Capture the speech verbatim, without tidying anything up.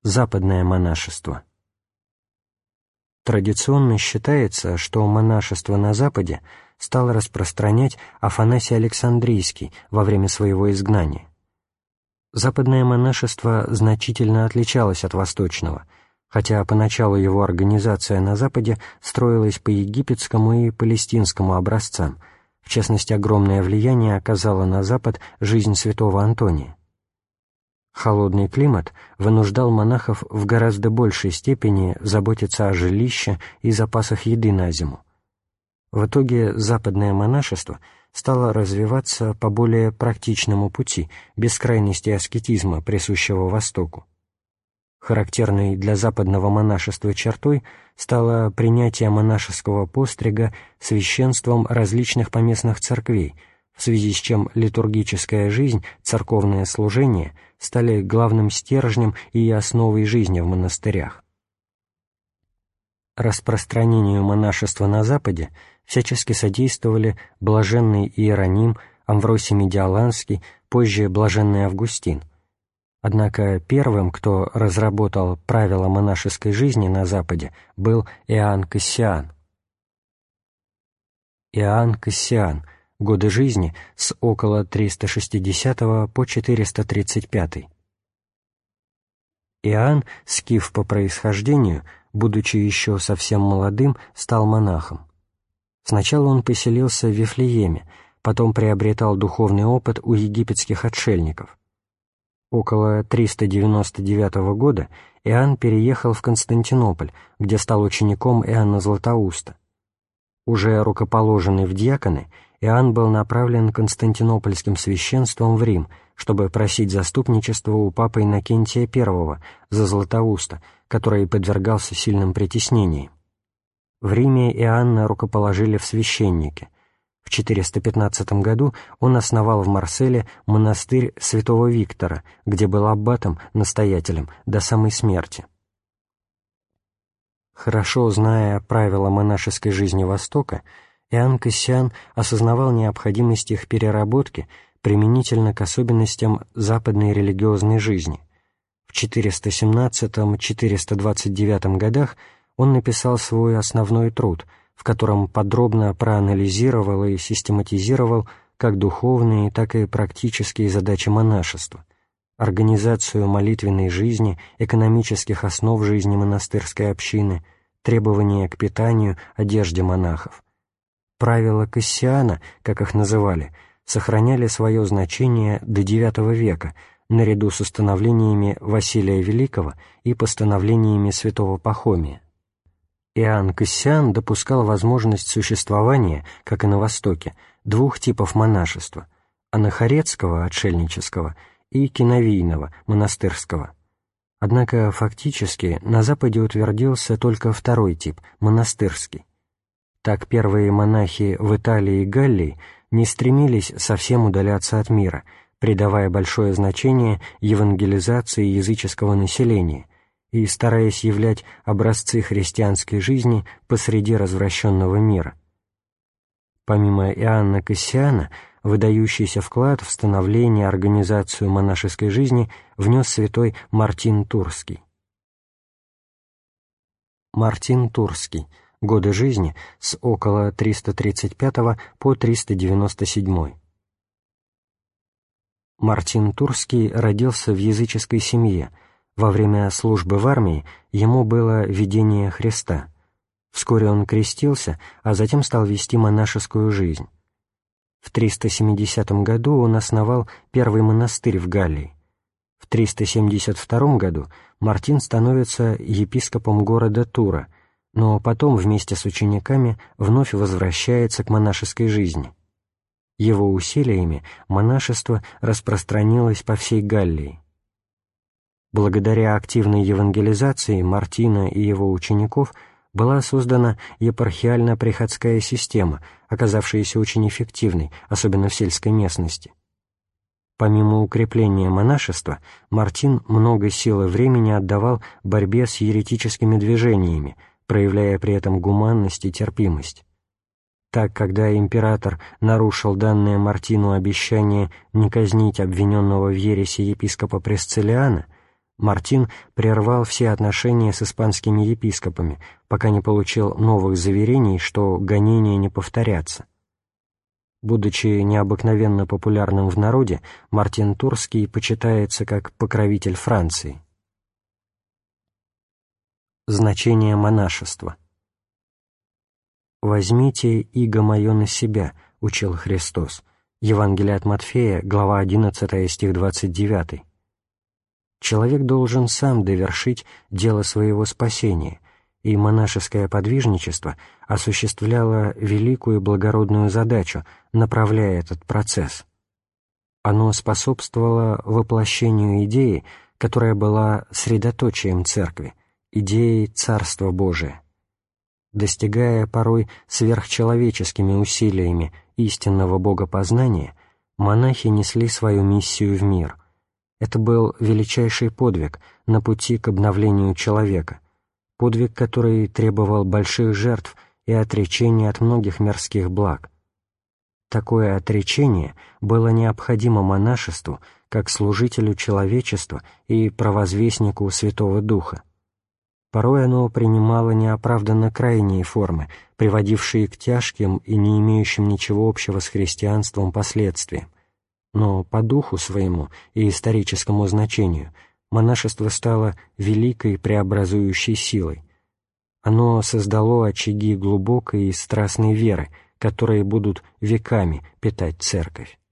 Западное монашество. Традиционно считается, что монашество на Западе стал распространять Афанасий Александрийский во время своего изгнания. Западное монашество значительно отличалось от восточного, хотя поначалу его организация на Западе строилась по египетскому и палестинскому образцам, в частности, огромное влияние оказала на Запад жизнь святого Антония. Холодный климат вынуждал монахов в гораздо большей степени заботиться о жилище и запасах еды на зиму. В итоге западное монашество стало развиваться по более практичному пути, без крайности аскетизма, присущего Востоку. Характерной для западного монашества чертой стало принятие монашеского пострига священством различных поместных церквей, в связи с чем литургическая жизнь, церковное служение стали главным стержнем и основой жизни в монастырях. Распространению монашества на Западе всячески содействовали блаженный Иероним, Амвросий Медиаланский, позже блаженный Августин. Однако первым, кто разработал правила монашеской жизни на Западе, был Иоанн Кассиан. Иоанн Кассиан. Годы жизни с около триста шестидесятого по четыреста тридцать пятый. Иоанн, скиф по происхождению, будучи еще совсем молодым, стал монахом. Сначала он поселился в Вифлееме, потом приобретал духовный опыт у египетских отшельников. Около триста девяносто девятого года Иоанн переехал в Константинополь, где стал учеником Иоанна Златоуста. Уже рукоположенный в диаконы, Иоанн был направлен константинопольским священством в Рим, чтобы просить заступничества у папы Иннокентия I за Златоуста, который подвергался сильным притеснениям. В Риме Иоанна рукоположили в священники. В четыреста пятнадцатом году он основал в Марселе монастырь святого Виктора, где был аббатом-настоятелем до самой смерти. Хорошо зная правила монашеской жизни Востока, Иоанн Кассиан осознавал необходимость их переработки применительно к особенностям западной религиозной жизни. В четыреста семнадцатом — четыреста двадцать девятом годах он написал свой основной труд, в котором подробно проанализировал и систематизировал как духовные, так и практические задачи монашества, организацию молитвенной жизни, экономических основ жизни монастырской общины, требования к питанию, одежде монахов. Правила Кассиана, как их называли, сохраняли свое значение до девятого века, наряду с установлениями Василия Великого и постановлениями святого Пахомия. Иоанн Кассиан допускал возможность существования, как и на Востоке, двух типов монашества – анахоретского, отшельнического, и киновийного, монастырского. Однако фактически на Западе утвердился только второй тип – монастырский. Так первые монахи в Италии и Галлии не стремились совсем удаляться от мира, придавая большое значение евангелизации языческого населения и стараясь являть образцы христианской жизни посреди развращенного мира. Помимо Иоанна Кассиана, выдающийся вклад в становление и организацию монашеской жизни внес святой Мартин Турский. Мартин Турский. Годы жизни с около триста тридцать пятого по триста девяносто седьмой. Мартин Турский родился в языческой семье. Во время службы в армии ему было видение Христа. Вскоре он крестился, а затем стал вести монашескую жизнь. В триста семидесятом году он основал первый монастырь в Галлии. В триста семьдесят втором году Мартин становится епископом города Тура, но потом вместе с учениками вновь возвращается к монашеской жизни. Его усилиями монашество распространилось по всей Галлии. Благодаря активной евангелизации Мартина и его учеников была создана епархиально-приходская система, оказавшаяся очень эффективной, особенно в сельской местности. Помимо укрепления монашества, Мартин много сил и времени отдавал борьбе с еретическими движениями, проявляя при этом гуманность и терпимость. Так, когда император нарушил данное Мартину обещание не казнить обвиненного в ереси епископа Пресциллиана, Мартин прервал все отношения с испанскими епископами, пока не получил новых заверений, что гонения не повторятся. Будучи необыкновенно популярным в народе, Мартин Турский почитается как покровитель Франции. Значение монашества. «Возьмите иго мое на себя», — учил Христос. Евангелие от Матфея, глава одиннадцатая, стих двадцать девятый. Человек должен сам довершить дело своего спасения, и монашеское подвижничество осуществляло великую и благородную задачу, направляя этот процесс. Оно способствовало воплощению идеи, которая была средоточием Церкви, идеей Царства Божия. Достигая порой сверхчеловеческими усилиями истинного богопознания, монахи несли свою миссию в мир. Это был величайший подвиг на пути к обновлению человека, подвиг, который требовал больших жертв и отречения от многих мирских благ. Такое отречение было необходимо монашеству как служителю человечества и провозвестнику Святого Духа. Порой оно принимало неоправданно крайние формы, приводившие к тяжким и не имеющим ничего общего с христианством последствиям. Но по духу своему и историческому значению монашество стало великой преобразующей силой. Оно создало очаги глубокой и страстной веры, которые будут веками питать Церковь.